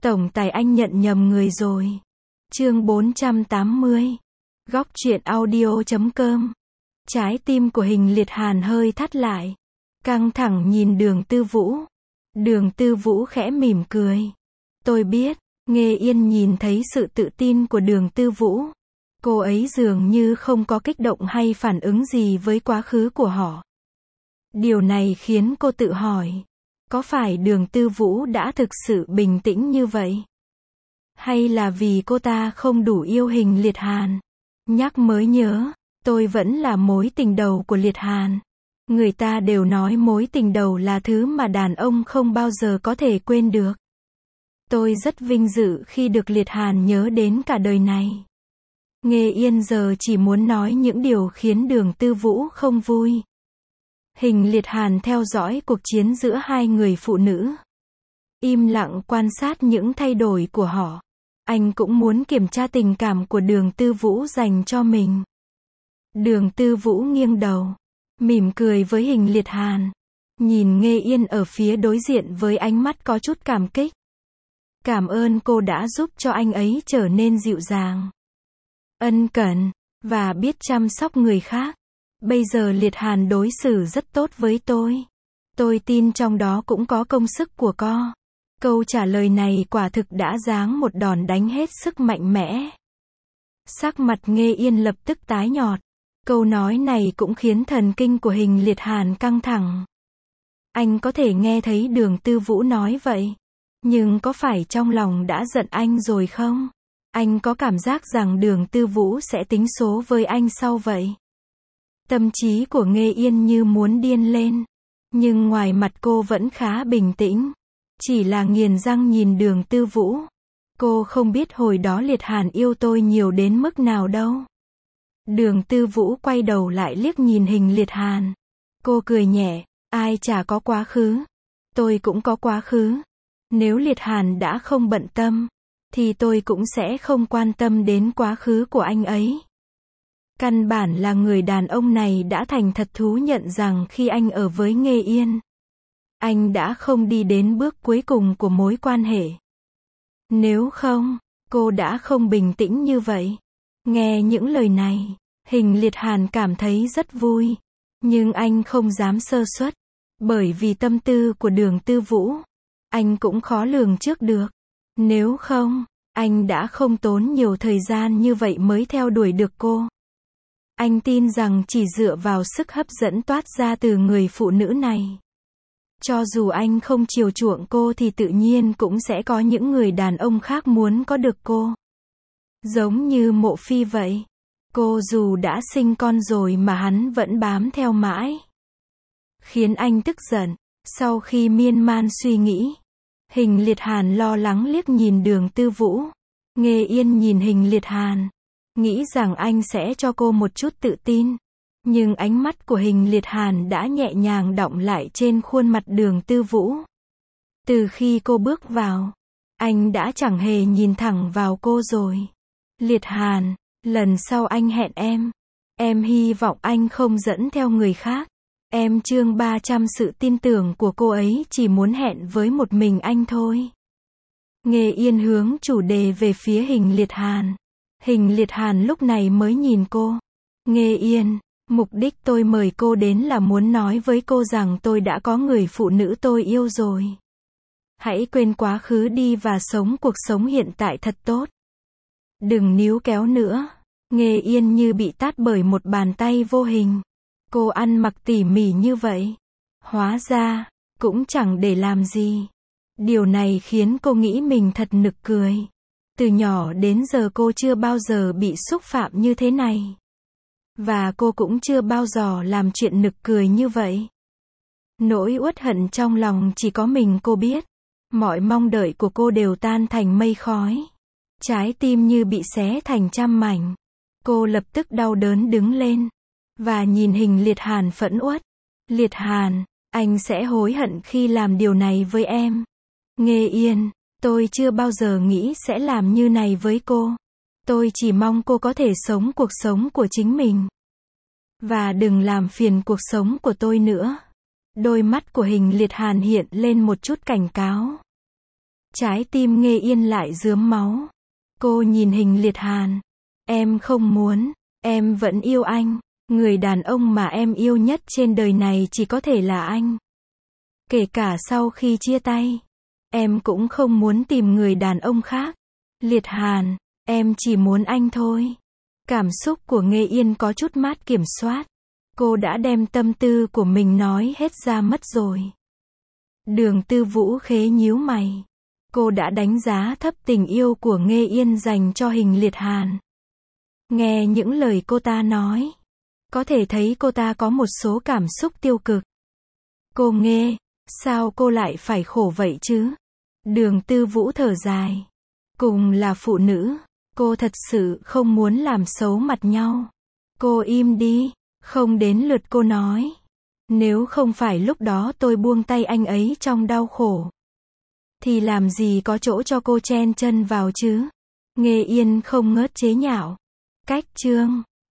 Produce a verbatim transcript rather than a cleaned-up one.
Tổng tài anh nhận nhầm người rồi. Chương bốn trăm tám mươi. Góc truyện audio chấm com. Trái tim của Hình Liệt Hàn hơi thắt lại. Căng thẳng nhìn Đường Tư Vũ. Đường Tư Vũ khẽ mỉm cười. Tôi biết. Nghê Yên nhìn thấy sự tự tin của Đường Tư Vũ. Cô ấy dường như không có kích động hay phản ứng gì với quá khứ của họ. Điều này khiến cô tự hỏi. Có phải Đường Tư Vũ đã thực sự bình tĩnh như vậy? Hay là vì cô ta không đủ yêu Hình Liệt Hàn? Nhắc mới nhớ, tôi vẫn là mối tình đầu của Liệt Hàn. Người ta đều nói mối tình đầu là thứ mà đàn ông không bao giờ có thể quên được. Tôi rất vinh dự khi được Liệt Hàn nhớ đến cả đời này. Nghê Yên giờ chỉ muốn nói những điều khiến Đường Tư Vũ không vui. Hình Liệt Hàn theo dõi cuộc chiến giữa hai người phụ nữ. Im lặng quan sát những thay đổi của họ. Anh cũng muốn kiểm tra tình cảm của Đường Tư Vũ dành cho mình. Đường Tư Vũ nghiêng đầu, mỉm cười với Hình Liệt Hàn. Nhìn Nghê Yên ở phía đối diện với ánh mắt có chút cảm kích. Cảm ơn cô đã giúp cho anh ấy trở nên dịu dàng, ân cần, và biết chăm sóc người khác. Bây giờ Liệt Hàn đối xử rất tốt với tôi. Tôi tin trong đó cũng có công sức của cô. Câu trả lời này quả thực đã giáng một đòn đánh hết sức mạnh mẽ. Sắc mặt Nghê Yên lập tức tái nhợt. Câu nói này cũng khiến thần kinh của Hình Liệt Hàn căng thẳng. Anh có thể nghe thấy Đường Tư Vũ nói vậy. Nhưng có phải trong lòng đã giận anh rồi không? Anh có cảm giác rằng Đường Tư Vũ sẽ tính số với anh sau vậy. Tâm trí của Nghê Yên như muốn điên lên. Nhưng ngoài mặt cô vẫn khá bình tĩnh. Chỉ là nghiền răng nhìn Đường Tư Vũ. Cô không biết hồi đó Liệt Hàn yêu tôi nhiều đến mức nào đâu. Đường Tư Vũ quay đầu lại liếc nhìn Hình Liệt Hàn. Cô cười nhẹ, ai chả có quá khứ. Tôi cũng có quá khứ. Nếu Liệt Hàn đã không bận tâm, thì tôi cũng sẽ không quan tâm đến quá khứ của anh ấy. Căn bản là người đàn ông này đã thành thật thú nhận rằng khi anh ở với Nghê Yên, anh đã không đi đến bước cuối cùng của mối quan hệ. Nếu không, cô đã không bình tĩnh như vậy. Nghe những lời này, Hình Liệt Hàn cảm thấy rất vui. Nhưng anh không dám sơ suất. Bởi vì tâm tư của Đường Tư Vũ, anh cũng khó lường trước được. Nếu không, anh đã không tốn nhiều thời gian như vậy mới theo đuổi được cô. Anh tin rằng chỉ dựa vào sức hấp dẫn toát ra từ người phụ nữ này, cho dù anh không chiều chuộng cô thì tự nhiên cũng sẽ có những người đàn ông khác muốn có được cô. Giống như Mộ Phi vậy. Cô dù đã sinh con rồi mà hắn vẫn bám theo mãi. Khiến anh tức giận. Sau khi miên man suy nghĩ, Hình Liệt Hàn lo lắng liếc nhìn Đường Tư Vũ. Nghê Yên nhìn Hình Liệt Hàn, nghĩ rằng anh sẽ cho cô một chút tự tin. Nhưng ánh mắt của Hình Liệt Hàn đã nhẹ nhàng đọng lại trên khuôn mặt Đường Tư Vũ. Từ khi cô bước vào, anh đã chẳng hề nhìn thẳng vào cô rồi. Liệt Hàn, lần sau anh hẹn em. Em hy vọng anh không dẫn theo người khác. Em chương ba trăm sự tin tưởng của cô ấy chỉ muốn hẹn với một mình anh thôi. Nghê Yên hướng chủ đề về phía Hình Liệt Hàn. Hình Liệt Hàn lúc này mới nhìn cô. Nghê Yên, mục đích tôi mời cô đến là muốn nói với cô rằng tôi đã có người phụ nữ tôi yêu rồi. Hãy quên quá khứ đi và sống cuộc sống hiện tại thật tốt. Đừng níu kéo nữa. Nghê Yên như bị tát bởi một bàn tay vô hình. Cô ăn mặc tỉ mỉ như vậy, hóa ra cũng chẳng để làm gì. Điều này khiến cô nghĩ mình thật nực cười. Từ nhỏ đến giờ cô chưa bao giờ bị xúc phạm như thế này. Và cô cũng chưa bao giờ làm chuyện nực cười như vậy. Nỗi uất hận trong lòng chỉ có mình cô biết. Mọi mong đợi của cô đều tan thành mây khói. Trái tim như bị xé thành trăm mảnh. Cô lập tức đau đớn đứng lên. Và nhìn Hình Liệt Hàn phẫn uất. Liệt Hàn, anh sẽ hối hận khi làm điều này với em. Nghê Yên, tôi chưa bao giờ nghĩ sẽ làm như này với cô. Tôi chỉ mong cô có thể sống cuộc sống của chính mình. Và đừng làm phiền cuộc sống của tôi nữa. Đôi mắt của Hình Liệt Hàn hiện lên một chút cảnh cáo. Trái tim Nghê Yên lại rướm máu. Cô nhìn Hình Liệt Hàn. Em không muốn, em vẫn yêu anh. Người đàn ông mà em yêu nhất trên đời này chỉ có thể là anh. Kể cả sau khi chia tay, em cũng không muốn tìm người đàn ông khác. Liệt Hàn, em chỉ muốn anh thôi. Cảm xúc của Nghê Yên có chút mất kiểm soát. Cô đã đem tâm tư của mình nói hết ra mất rồi. Đường Tư Vũ khế nhíu mày. Cô đã đánh giá thấp tình yêu của Nghê Yên dành cho Hình Liệt Hàn. Nghe những lời cô ta nói, có thể thấy cô ta có một số cảm xúc tiêu cực. Cô Nghê, sao cô lại phải khổ vậy chứ? Đường Tư Vũ thở dài. Cùng là phụ nữ, cô thật sự không muốn làm xấu mặt nhau. Cô im đi, không đến lượt cô nói. Nếu không phải lúc đó tôi buông tay anh ấy trong đau khổ, thì làm gì có chỗ cho cô chen chân vào chứ? Nghê Yên không ngớt chế nhạo. Cách chương